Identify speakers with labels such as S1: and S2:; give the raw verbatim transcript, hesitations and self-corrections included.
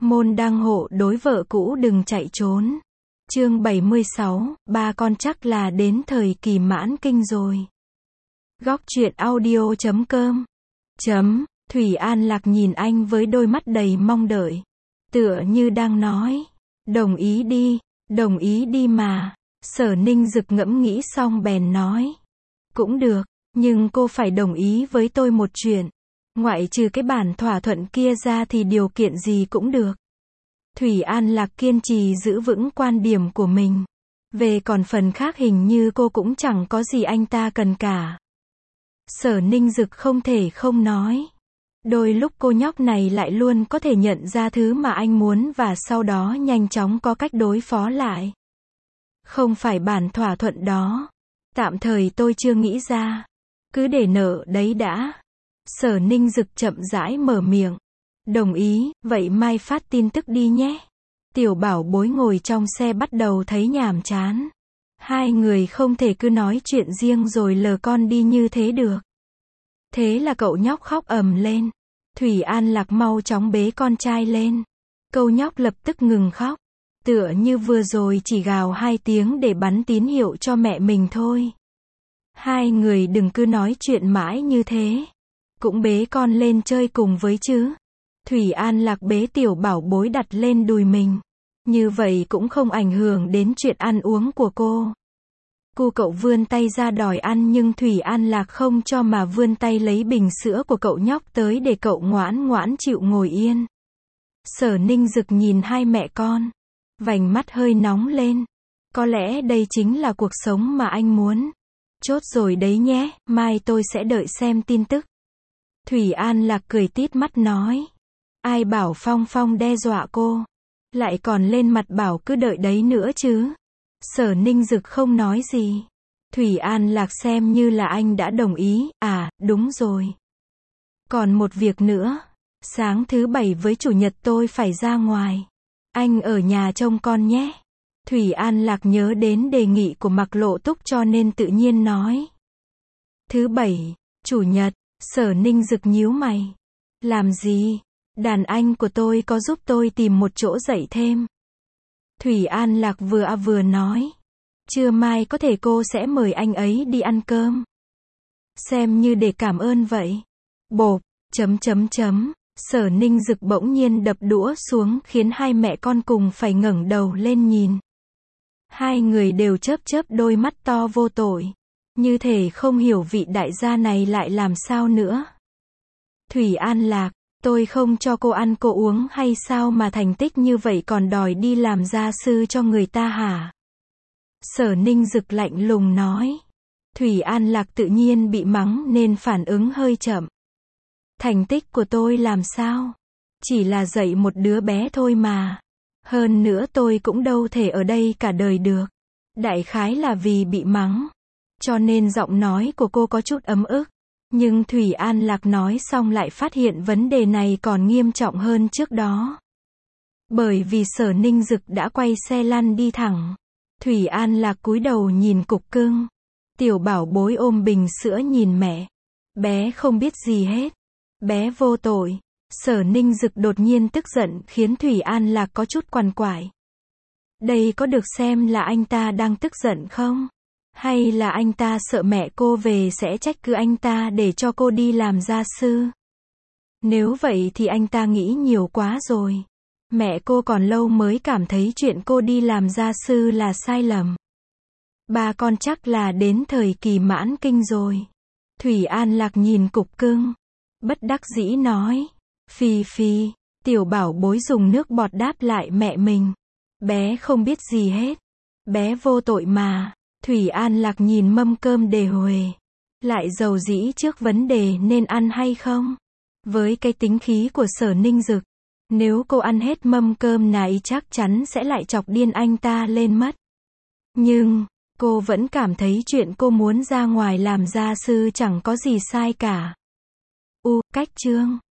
S1: Môn đăng hộ đối vợ cũ đừng chạy trốn. Chương bảy mươi sáu, ba con chắc là đến thời kỳ mãn kinh rồi. Góc truyện audio chấm com. Chấm, Thủy An Lạc nhìn anh với đôi mắt đầy mong đợi. Tựa như đang nói, đồng ý đi, đồng ý đi mà. Sở Ninh Dực ngẫm nghĩ xong bèn nói. Cũng được, nhưng cô phải đồng ý với tôi một chuyện. Ngoại trừ cái bản thỏa thuận kia ra thì điều kiện gì cũng được. Thủy An Lạc kiên trì giữ vững quan điểm của mình. Về còn phần khác hình như cô cũng chẳng có gì anh ta cần cả. Sở Ninh Dực không thể không nói. Đôi lúc cô nhóc này lại luôn có thể nhận ra thứ mà anh muốn và sau đó nhanh chóng có cách đối phó lại. Không phải bản thỏa thuận đó. Tạm thời tôi chưa nghĩ ra. Cứ để nợ đấy đã. Sở Ninh Dực chậm rãi mở miệng. Đồng ý, vậy mai phát tin tức đi nhé. Tiểu Bảo Bối ngồi trong xe bắt đầu thấy nhàm chán. Hai người không thể cứ nói chuyện riêng rồi lờ con đi như thế được. Thế là cậu nhóc khóc ầm lên. Thủy An Lạc mau chóng bế con trai lên. Câu nhóc lập tức ngừng khóc. Tựa như vừa rồi chỉ gào hai tiếng để bắn tín hiệu cho mẹ mình thôi. Hai người đừng cứ nói chuyện mãi như thế. Cũng bế con lên chơi cùng với chứ. Thủy An Lạc bế Tiểu Bảo Bối đặt lên đùi mình. Như vậy cũng không ảnh hưởng đến chuyện ăn uống của cô. Cu cậu vươn tay ra đòi ăn nhưng Thủy An Lạc không cho mà vươn tay lấy bình sữa của cậu nhóc tới để cậu ngoãn ngoãn chịu ngồi yên. Sở Ninh Dực nhìn hai mẹ con. Vành mắt hơi nóng lên. Có lẽ đây chính là cuộc sống mà anh muốn. Chốt rồi đấy nhé, mai tôi sẽ đợi xem tin tức. Thủy An Lạc cười tít mắt nói. Ai bảo Phong Phong đe dọa cô. Lại còn lên mặt bảo cứ đợi đấy nữa chứ. Sở Ninh Dực không nói gì. Thủy An Lạc xem như là anh đã đồng ý. À, đúng rồi. Còn một việc nữa. Sáng thứ bảy với chủ nhật tôi phải ra ngoài. Anh ở nhà trông con nhé. Thủy An Lạc nhớ đến đề nghị của Mạc Lộ Túc cho nên tự nhiên nói. Thứ bảy, chủ nhật, Sở Ninh Dực nhíu mày. Làm gì? Đàn anh của tôi có giúp tôi tìm một chỗ dạy thêm. Thủy An Lạc vừa à vừa nói. Trưa mai có thể cô sẽ mời anh ấy đi ăn cơm. Xem như để cảm ơn vậy. Bộp, chấm chấm chấm. Sở Ninh Dực bỗng nhiên đập đũa xuống khiến hai mẹ con cùng phải ngẩng đầu lên nhìn. Hai người đều chớp chớp đôi mắt to vô tội. Như thể không hiểu vị đại gia này lại làm sao nữa. Thủy An Lạc, tôi không cho cô ăn cô uống hay sao mà thành tích như vậy còn đòi đi làm gia sư cho người ta hả? Sở Ninh Dực lạnh lùng nói. Thủy An Lạc tự nhiên bị mắng nên phản ứng hơi chậm. Thành tích của tôi làm sao? Chỉ là dạy một đứa bé thôi mà. Hơn nữa tôi cũng đâu thể ở đây cả đời được. Đại khái là vì bị mắng. Cho nên giọng nói của cô có chút ấm ức. Nhưng Thủy An Lạc nói xong lại phát hiện vấn đề này còn nghiêm trọng hơn trước đó. Bởi vì Sở Ninh Dực đã quay xe lăn đi thẳng. Thủy An Lạc cúi đầu nhìn cục cưng. Tiểu Bảo Bối ôm bình sữa nhìn mẹ. Bé không biết gì hết. Bé vô tội. Sở Ninh Dực đột nhiên tức giận khiến Thủy An Lạc có chút quằn quại. Đây có được xem là anh ta đang tức giận không? Hay là anh ta sợ mẹ cô về sẽ trách cứ anh ta để cho cô đi làm gia sư? Nếu vậy thì anh ta nghĩ nhiều quá rồi. Mẹ cô còn lâu mới cảm thấy chuyện cô đi làm gia sư là sai lầm. Ba con chắc là đến thời kỳ mãn kinh rồi. Thủy An Lạc nhìn cục cưng. Bất đắc dĩ nói. Phi phi, Tiểu Bảo Bối dùng nước bọt đáp lại mẹ mình. Bé không biết gì hết. Bé vô tội mà. Thủy An Lạc nhìn mâm cơm đề huề. Lại dầu dĩ trước vấn đề nên ăn hay không. Với cái tính khí của Sở Ninh Dực. Nếu cô ăn hết mâm cơm này chắc chắn sẽ lại chọc điên anh ta lên mất. Nhưng, cô vẫn cảm thấy chuyện cô muốn ra ngoài làm gia sư chẳng có gì sai cả. U, cách chương.